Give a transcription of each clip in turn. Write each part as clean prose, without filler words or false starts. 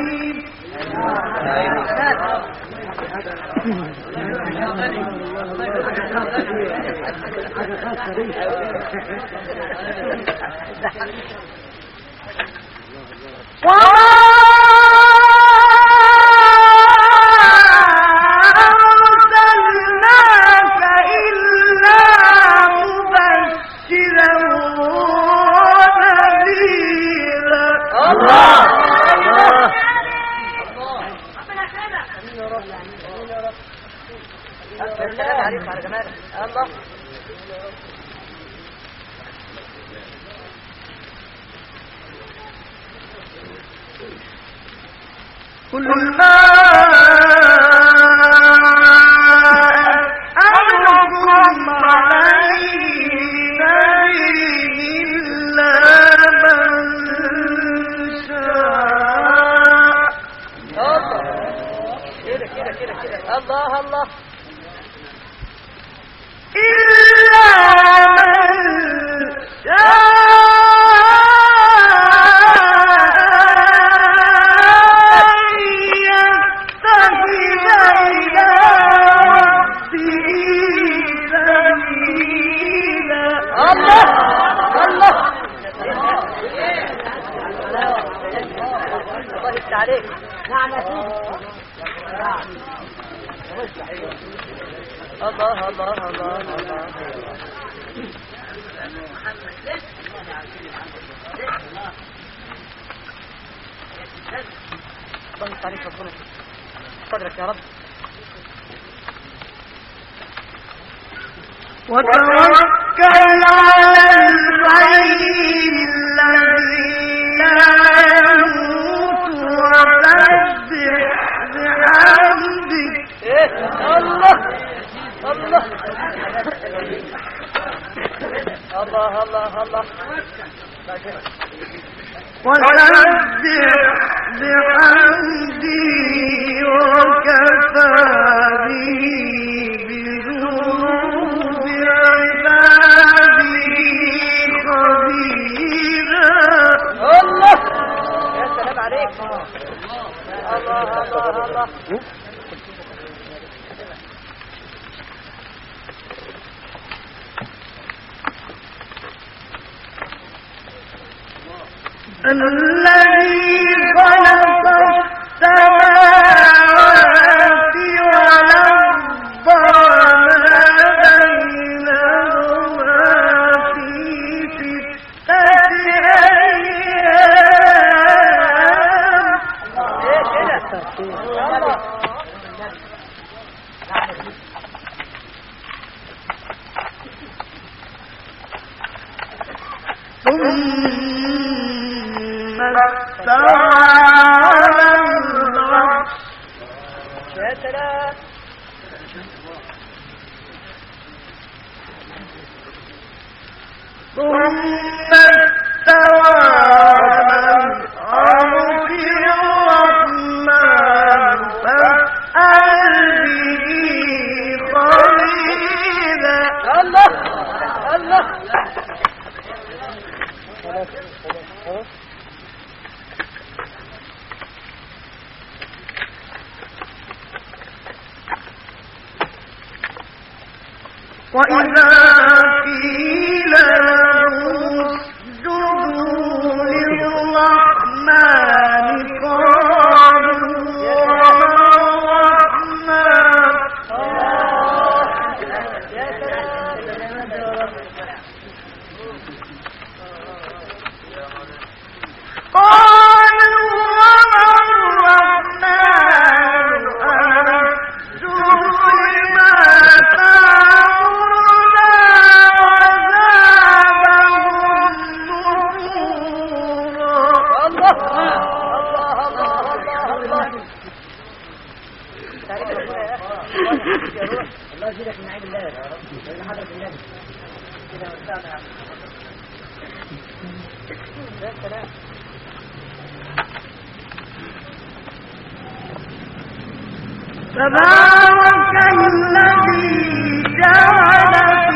قل ما أسألكم عليه إلا من شاء. كده الله الله إلا من شاء عليك. نعم يا سيدي. الله الله الله الله. الله عليك ربنا صدرك يا رب. وتوكل على الحي الذي لا يموت وسبح بحمده. الله الله الله الله الله. وسبح بحمده وكفى به بذنوب عباده خبيرا. الله يا سلام عليك. الله الله الله. الذي خلق السماوات والأرض وما بينهما في 6 أيام. ثم استوى على العرش. يا سلام. ثم استوى على العرش الرحمن فاسأل به خبيرا. الله الله. وإذا قيل لهم اسجدوا للرحمن قالوا وما الله يجزيك من عيد الله يا رب. حضرة النبي كده وسعنا يا سلام. تبارك الذي جعل في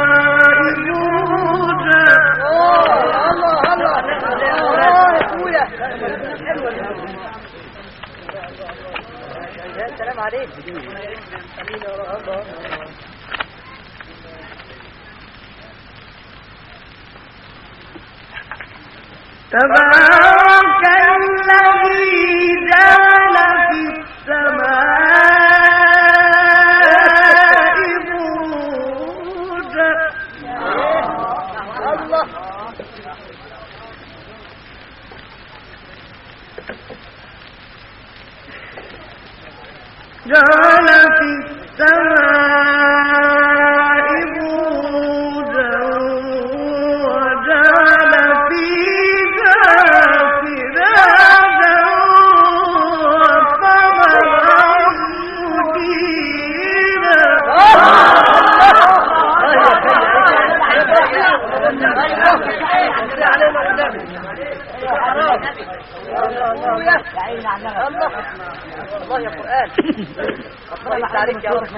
السماء بروجا. الله الله الله يا اخويا. عليك. تبارك الذي جعل في السماء بروجا الله جعل في السماء بروجا وجعل فيها سراجا وقمرا منيرا الله يا قرآن الله عليك يا رب.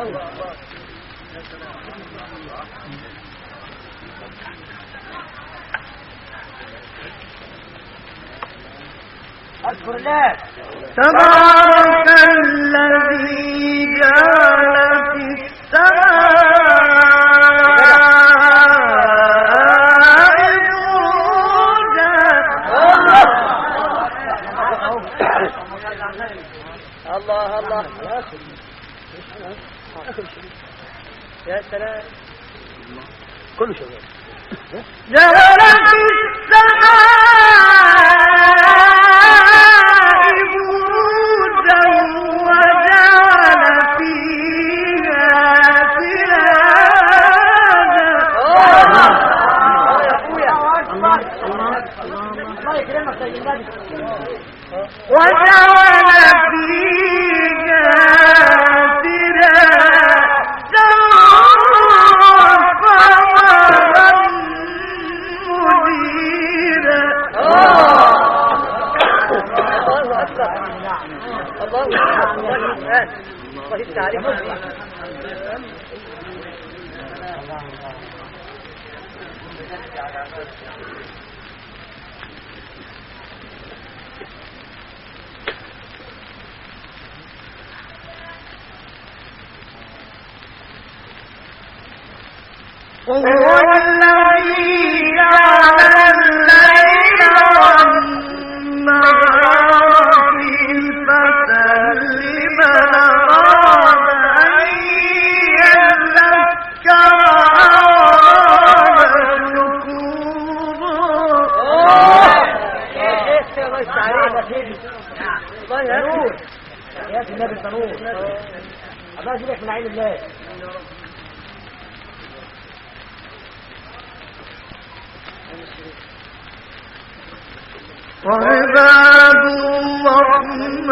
أذكر الله. تبارك الذي جعل في السماء بروجا الله الله يا سلام كله شغال. جعل في السماء بروجا وجعل فيها سراجا يا أخويا الله يكرمك يا النبي. وجعل فيها سراجا وقمرا منيرا الله أكبر الله يفتح عليك. وهو الذي جعل الليل والنهار خلفة لمن أراد أن يذكر أراد شكورا. الله يهديك يا النبي صنوع. الله يجيبك من عين الله. وعباد الرحمن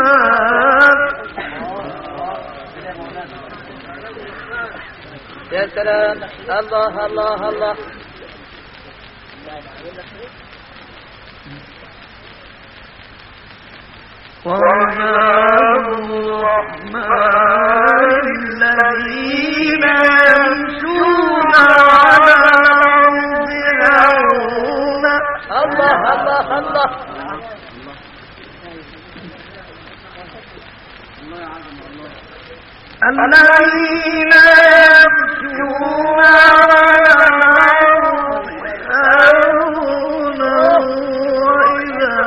يا سلام الله الله الله. وعباد الرحمن الذين يمشون على الأرض هونا الله الله الله. الذين يمشون على الأرض هونا وإذا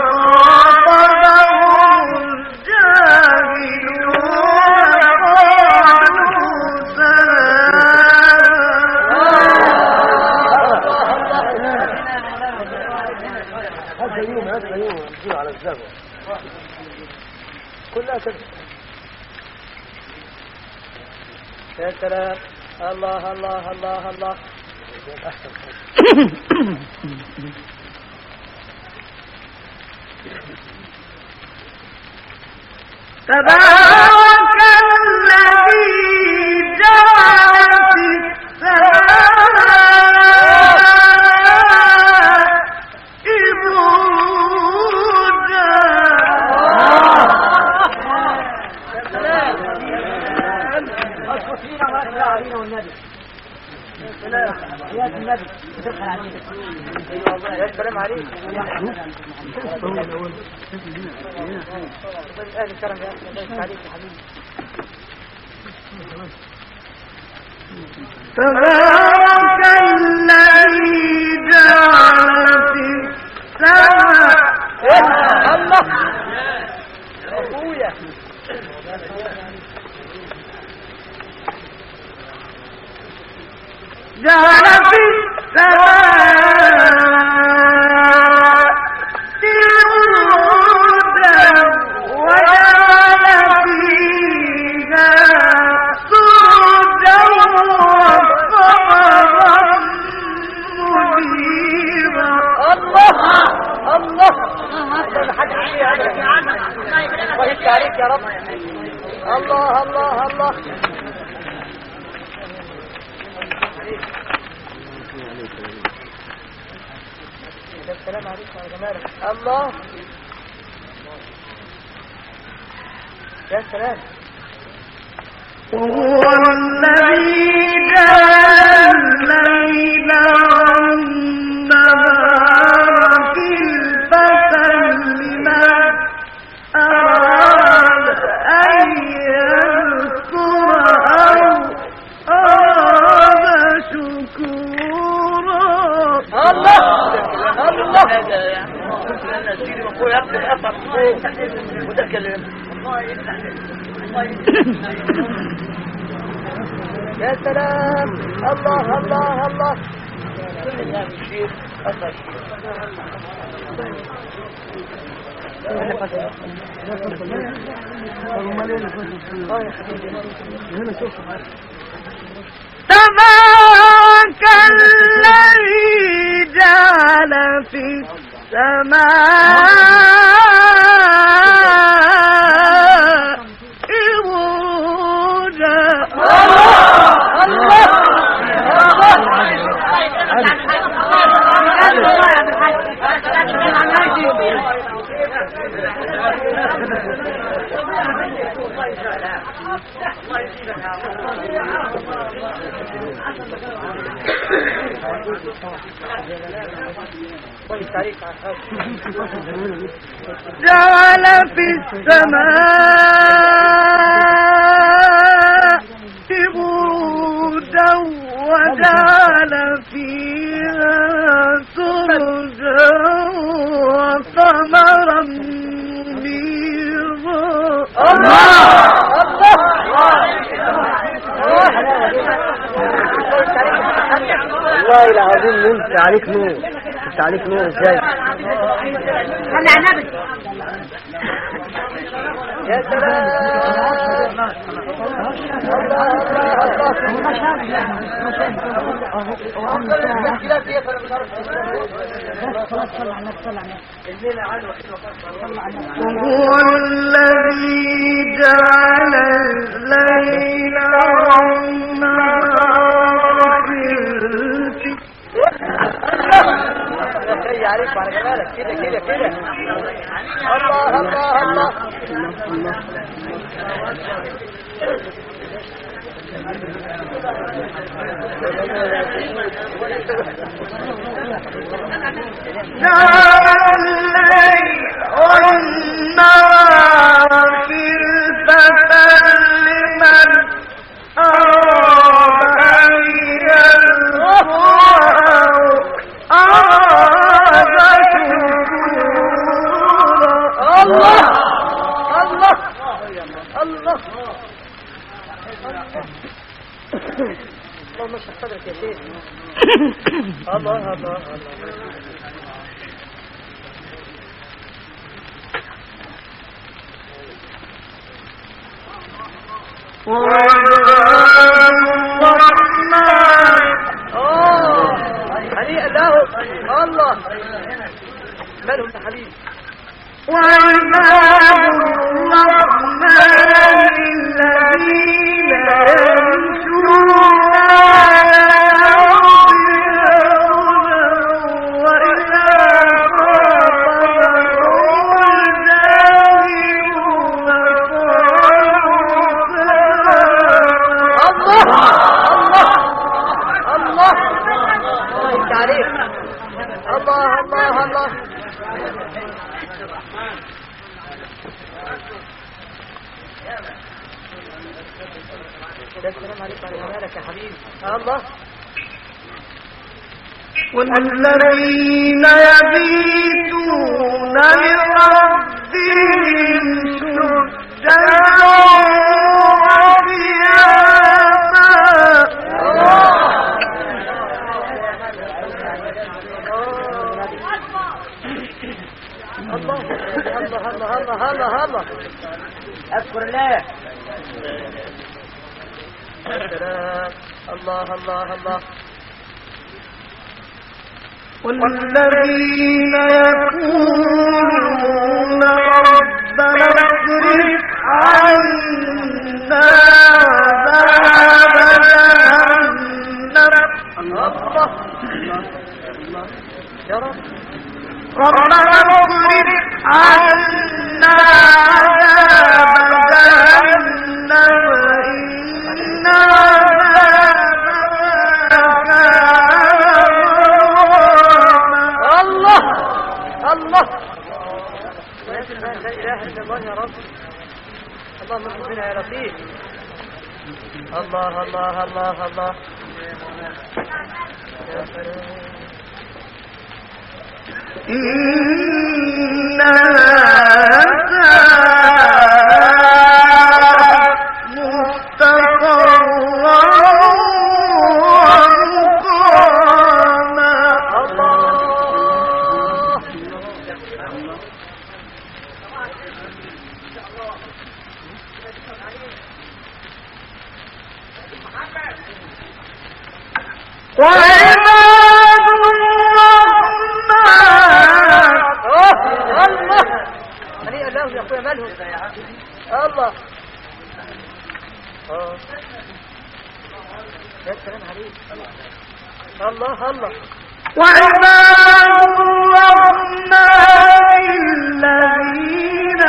خاطبهم الجاهلون قالوا سلاما. هذا يوم على الزمن كلها تبقى. يا سلام الله الله الله الله. تبارك الذي جعل في السماء بروجا أشرف فينا وأسرع علينا والنبي. يا سلام يا النبي. يا سلام عليك. اهل الكرم يا اخي، الله عليك يا حبيبي. تبارك الذي جعل في السماء الله اخويا جعل في السماء برودا وجعل فيها سرجا وقمرا منيرا. الله الله ما حد فيها ابدا. الله يفتح عليك يا رب. الله الله الله. السلام عليكم يا جماعه. الله يا سلام. وهو الذي جعل الليل والنهار خلفة لمن أراد أن يذكر أو أراد شكورا. الله الله يا سلام. الله الله الله. تبارك الذي جعل في السماء بروجا. جعل في السماء برودا وجعل فيها سرجا وقمرا منيرا. والله العظيم انت عليك نور. انت عليك نور ازاي؟ خلي على النبي. يا سلام. وهو الذي جعل الليل والنهار خلفة. جاي عليك وعلى جمالك كده كده كده. الله الله الله. جعل الليل والنهار خلفة لمن أراد أن يذكر أو أراد شكورا. الله الله الله. اللهم اشرح صدرك يا شيخ. الله الله الله. هنيئا له. الله مالهم يا حبيبي. وعباد الرحمن الذين يمشون على الأرض هونا وإذا خاطبهم الجاهلون قالوا سلاما. الله الله الله. الله يفتح عليك. السلام عليكم وعلى مالك يا حبيبي. الله. والذين يبيتون لربهم سجدا الله اذكر الله. السلام. الله الله الله. والذين يقولون ربنا اصرف عنا عذاب جهنم. الله يا رب. ربنا اصرف عنا عذاب جهنم إن عذابها الله الله. لا اله الا الله يا رب. اللهم اغفر لنا يا لطيف. الله الله الله الله. يا سلام. الله. يا سلام عليك. الله الله. وعباد الرحمن الذين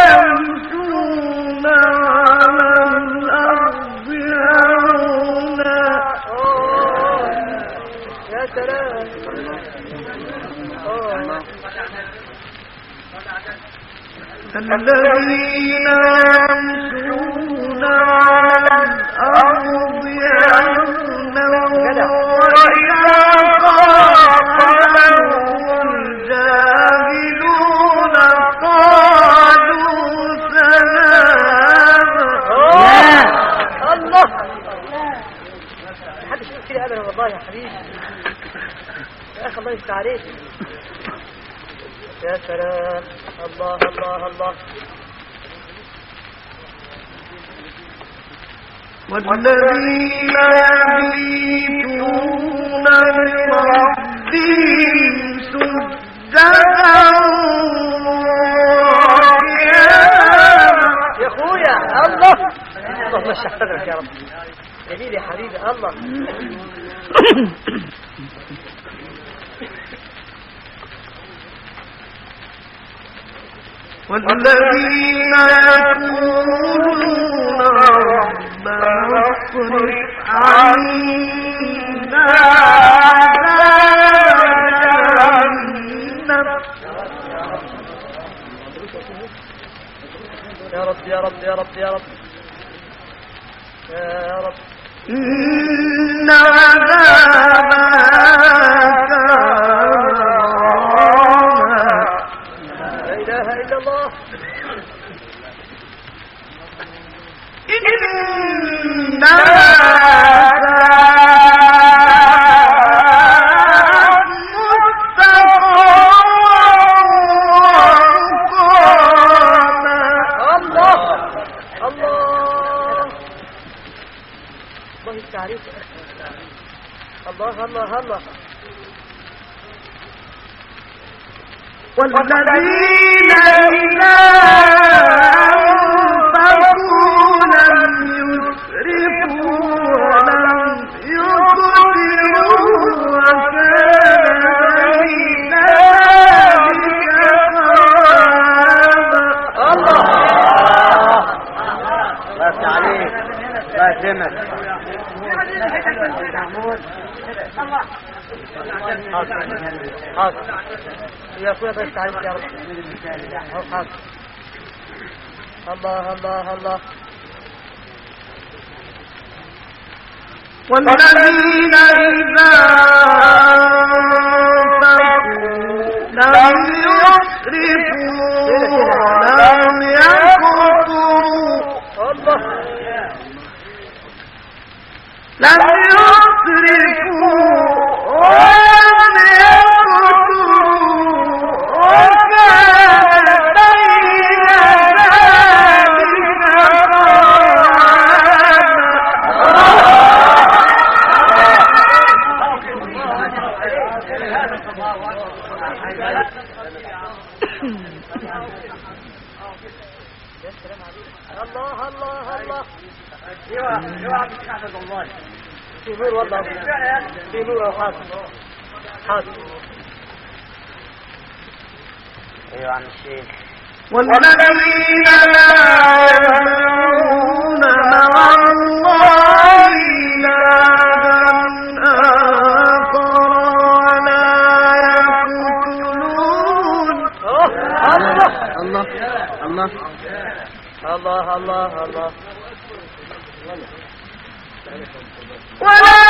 يمشون على الأرض هونا. يا سلام. الذين يمشون على الأرض هونا وإذا خاطبهم الجاهلون قالوا سلاما. الله. محدش يقول كده ابدا والله يا حبيبي. يا اخي الله يفتح عليك. يا سلام. الله الله الله. والذين يبيتون لربهم سجدا وقياما. يا اخويا الله. اللهم اشرح صدرك يا رب. جميل يا حبيبي. الله. والذين يقولون ربنا اصرف عنا عذاب جهنم. يا رب يا رب يا رب يا رب يا رب. إن عذابها لا إله إلا الله. الله الله الله. والذين إذا أنفقوا لم يسرفوا ولم يقتروا وكان بين ذلك قواما. بس عليك بس همك. حاضر حاضر. يا أخويا طيب تعالى يا رب. حاضر. الله الله الله. والذين إذا لم يسرفوا ولم يقتروا لم يسرفوا ولم يقتروا وكان بين الله الله الله. في نور والله، في نور. حاضر حاضر. ايوه عم الشيخ. والذين لا يدعون مع الله إلها آخر ولا يقتلون الله الله الله الله الله الله. ولا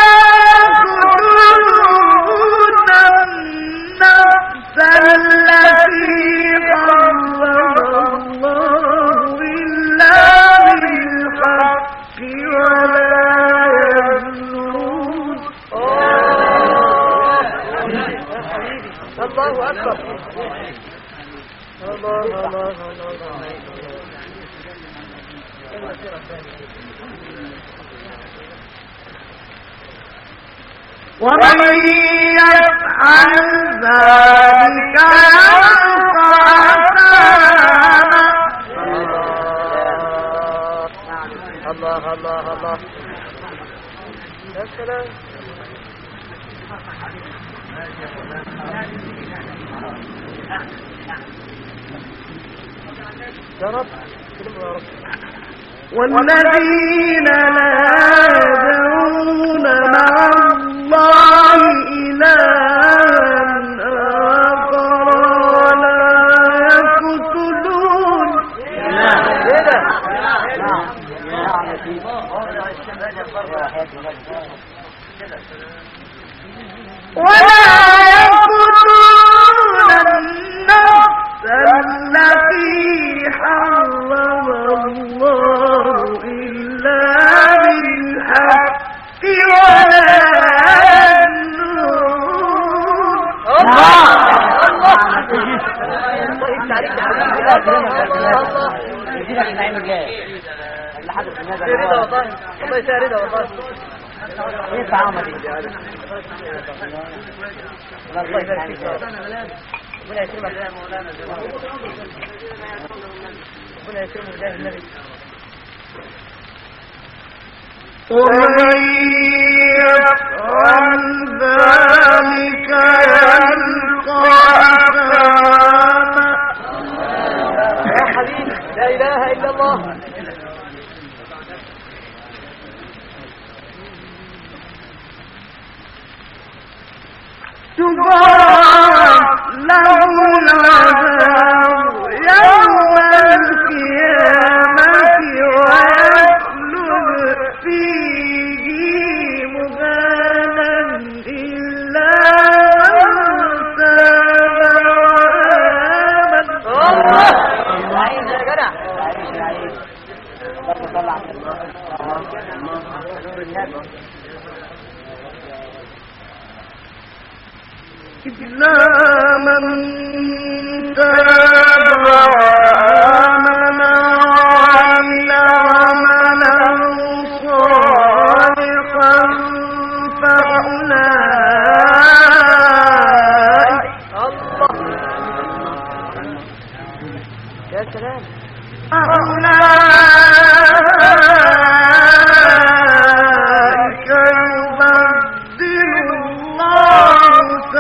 يقتلون النفس التي حرم الله إلا بالحق ولا يزنون الله أكبر. الله الله الله. ومن يفعل ذلك يلقى عذابا الله الله الله. يا سلام. يا رب كلمة يا رب. والذين لا يدعون مع الله إلها آخر ولا يقتلون ولا يقتلون النفس التي حرم الله إلا بالحق ولا يزنون الله يساعدنا والله. ايه طعامه دي؟ الله يبارك فيك. ربنا يكرمك يا مولانا. ربنا يكرمك يا النبي. ومن يفعل ذلك يلقى عذابا يا حبيبي لا إله إلا الله. تضاعف له العذاب يوم القيامة ويخلد فيه مهانا إلا من تاب عايز يا جدع. إلا من تاب وآمن وعمل عملا صالحا فأولئك الله يا سلام. أولئك يبدل الله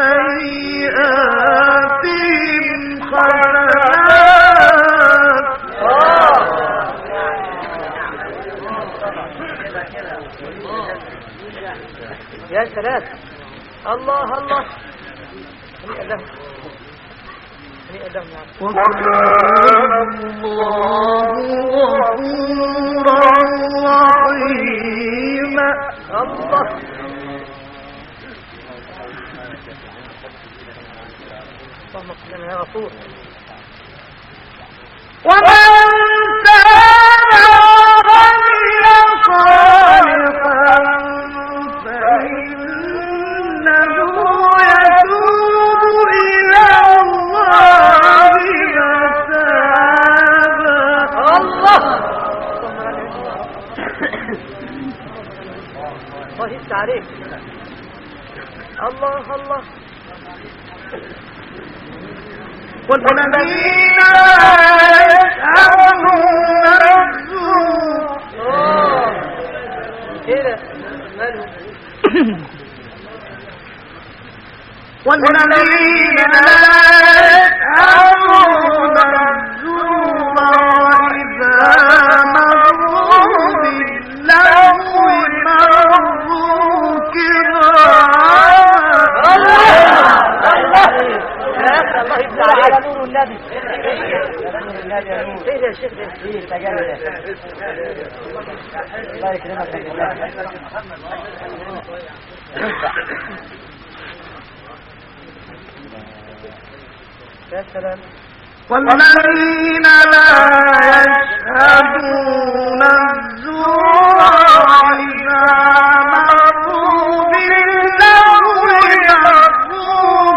سيئاتهم حسنات يا سلام. الله الله. يا غفور. ومن كان غنيا صالحا فإنه يتوب إلى الله متابا. الله يفتح عليك. الله الله. والذين يشهدون الزور كده ماله والذين يشهدون الزور إذا مروا باللغو مروا كراما. الله يفتح على نور النبي. ايه يا شيخ ده؟ ايه تجارب الله يكرمك يا سلام. والذين لا يشهدون الزور إذا مروا باللغو مروا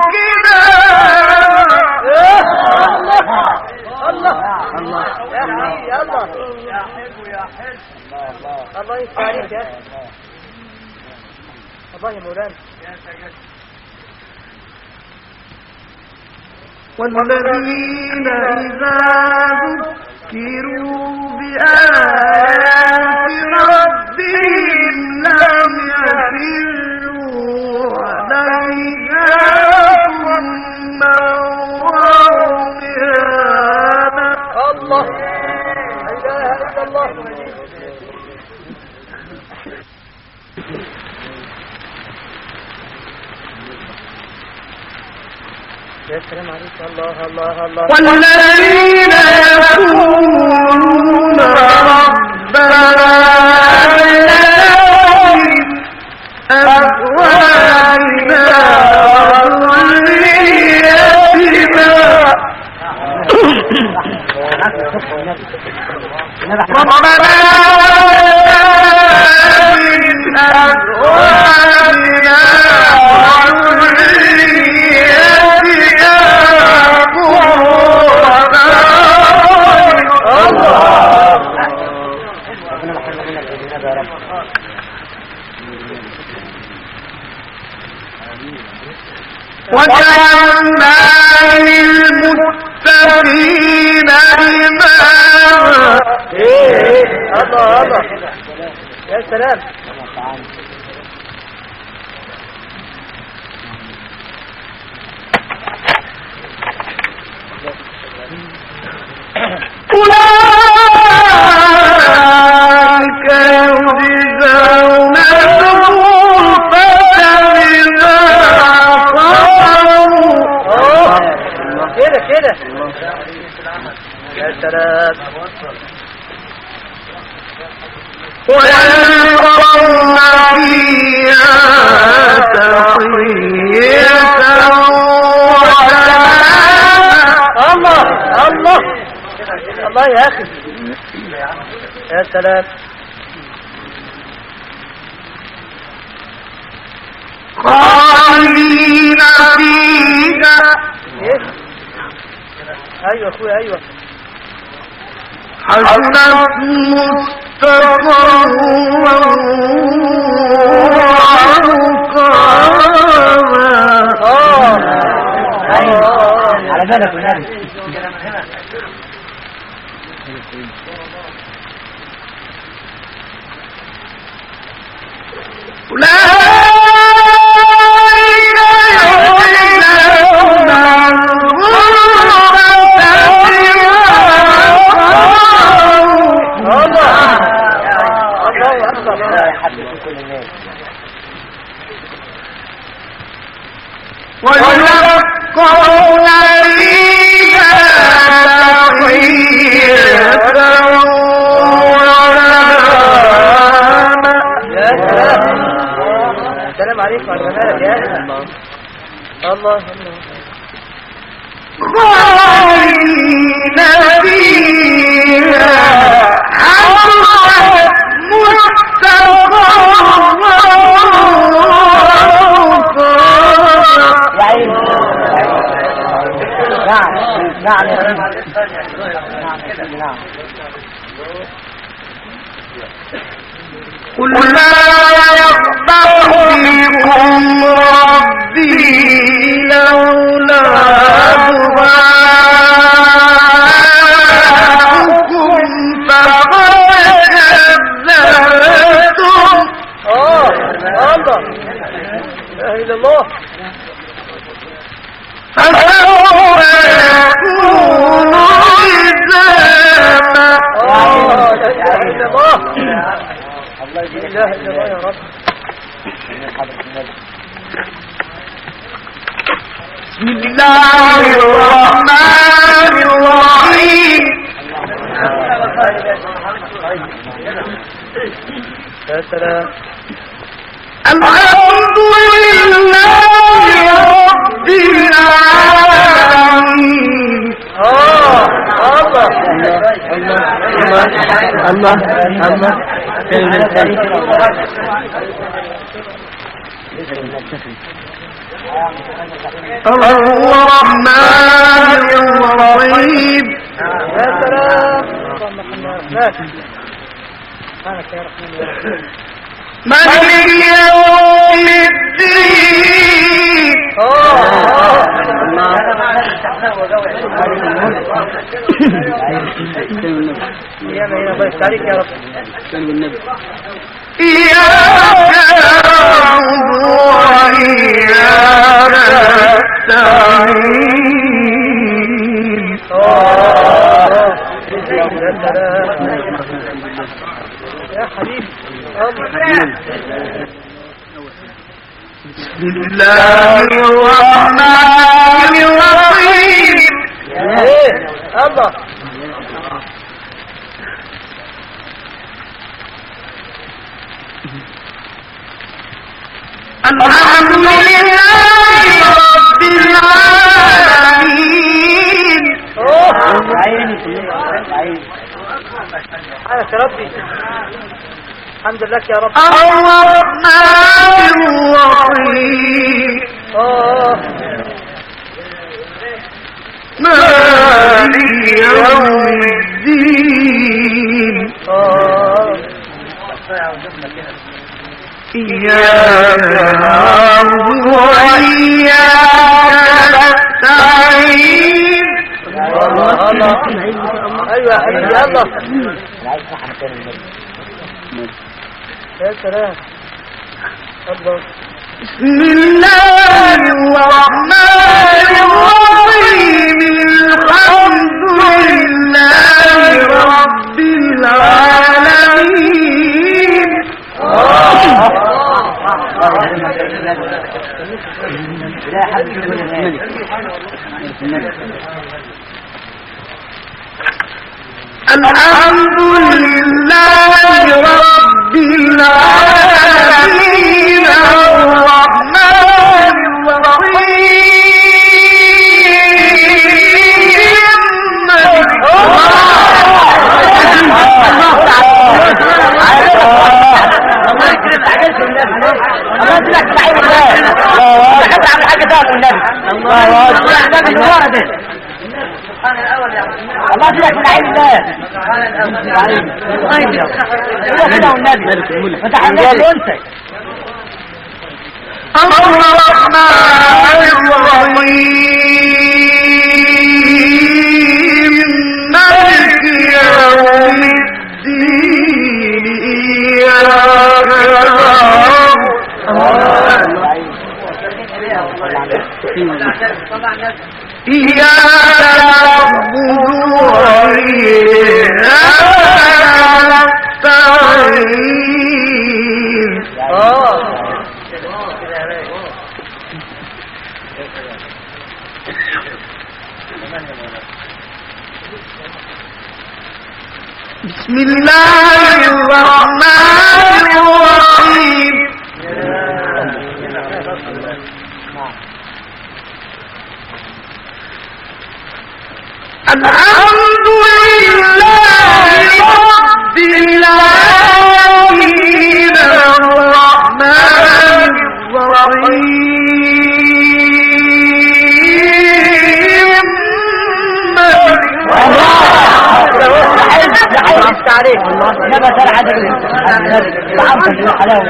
الله يا حبيبي الله الله يفتح عليك يا الله يا مولانا. والذين إذا ذكروا بآيات ربهم لم يخروا عليها صما وعميانا. الله لا اله الا الله. يا سلام عليك. الله الله الله. والذين يقولون ربنا أزواجنا وذريتنا ربنا من أزواجنا وذريتنا وجعلنا للمتقين إماما. الله الله يا سلام. أولئك يجزون الغرفة بما صبروا. كده كده يا سلام. ويلقون فيها تحية وسلاما. الله الله الله يا اخي يا سلام. خالدين فيها. ايوه اخويا ايوه. حسنت مستقرا ومقاما. على بالك والنبي. ويلقون فيها الله خالدين فيها حسنت يا عيني نعم نعم قل لا يغفر بكم ربي لولا دعاؤكم فقد كذبتم. الله لا اله الا الله. فسوف يكون لزاما. لا اله الا الله. لا اله الا الله يا رب. بسم الله الرحمن الرحيم. يا سلام. الحمد لله رب العالمين. الله الرحمن الرحيم. يا سلام. سبحانك يا رحمن يا رحيم. مالك يوم الدين. يا من يبارك عليك يا رب. إياك نعبد وإياك نستعين. يا حبيبي. بسم الله الرحمن الرحيم. الله الحمد لله رب العالمين. سبحانك يا ربي. الحمد لله يا رب. الرحمن الرحيم. مالك يوم الدين. إياك نعبد وإياك نستعين. ايوه يا حبيبي الله. يا سلام. الله. بسم الله الرحمن الرحيم. الحمد لله رب العالمين. الحمد لله رب العالمين. الرحمن الله يجزاك من عين الله. كده والنبي فتح النبي انت. الرحمن الرحيم. مالك يوم الدين. إياك نعبد وإياك نستعين. بسم الله الرحمن الرحيم. عليك انما ترى عدد بعض الحلاوه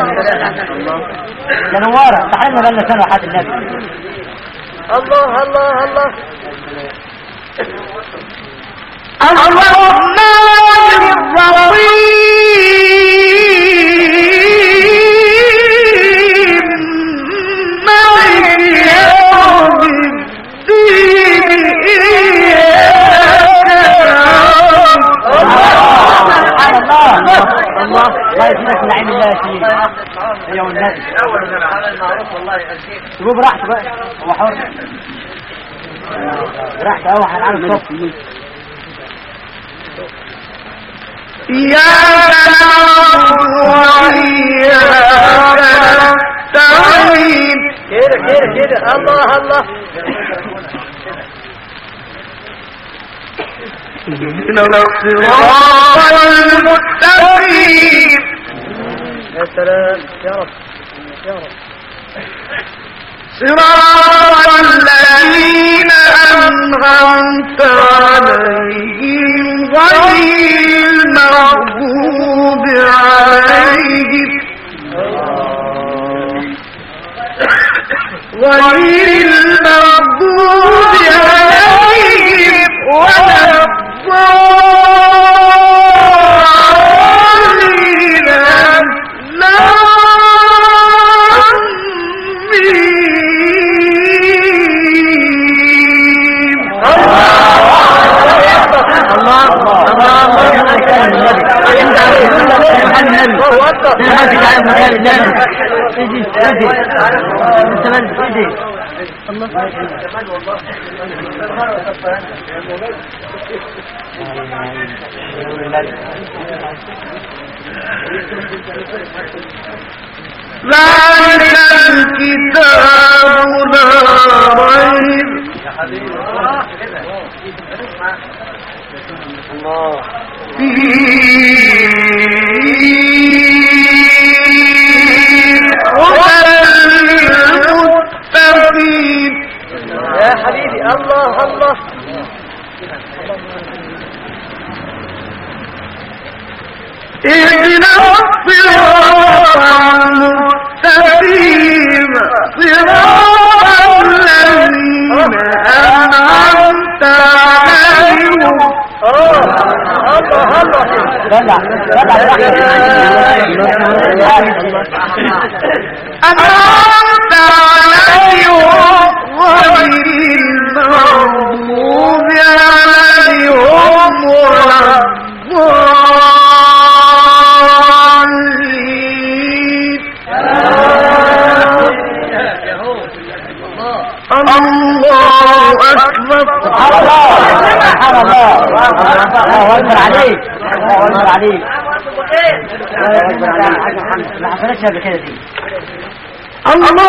يا نواره تعالوا لنا سنه حد النبي. الله الله الله الرحمن الرحيم مالك يوم الدين سبحان الله الله لا يزيدك من عين الله شيء يا والنبي تقول براحته بقى هو حر براحته قوي هنعرف الصف إياك نعبد وإياك نستعين كده كده كده الله الله اهدنا الصراط المستقيم. يا سلام يا رب يا رب. صراط الذين أنعمت عليهم غير المغضوب عليهم ولا الضالين ذلك الكتاب لا ريب يا حبيبي الله الله. اهدنا الصراط المستقيم صراط الذين أنعمت عليهم أنعمت عليهم غير المغضوب عليهم ولا الضالين. الله أكبر. سبحان الله الله أكبر عليك الله أكبر عليك الله أكبر عليك ما حصلتش قبل كده دي.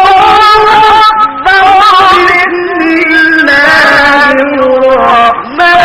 الله أكبر. بسم الله الرحمن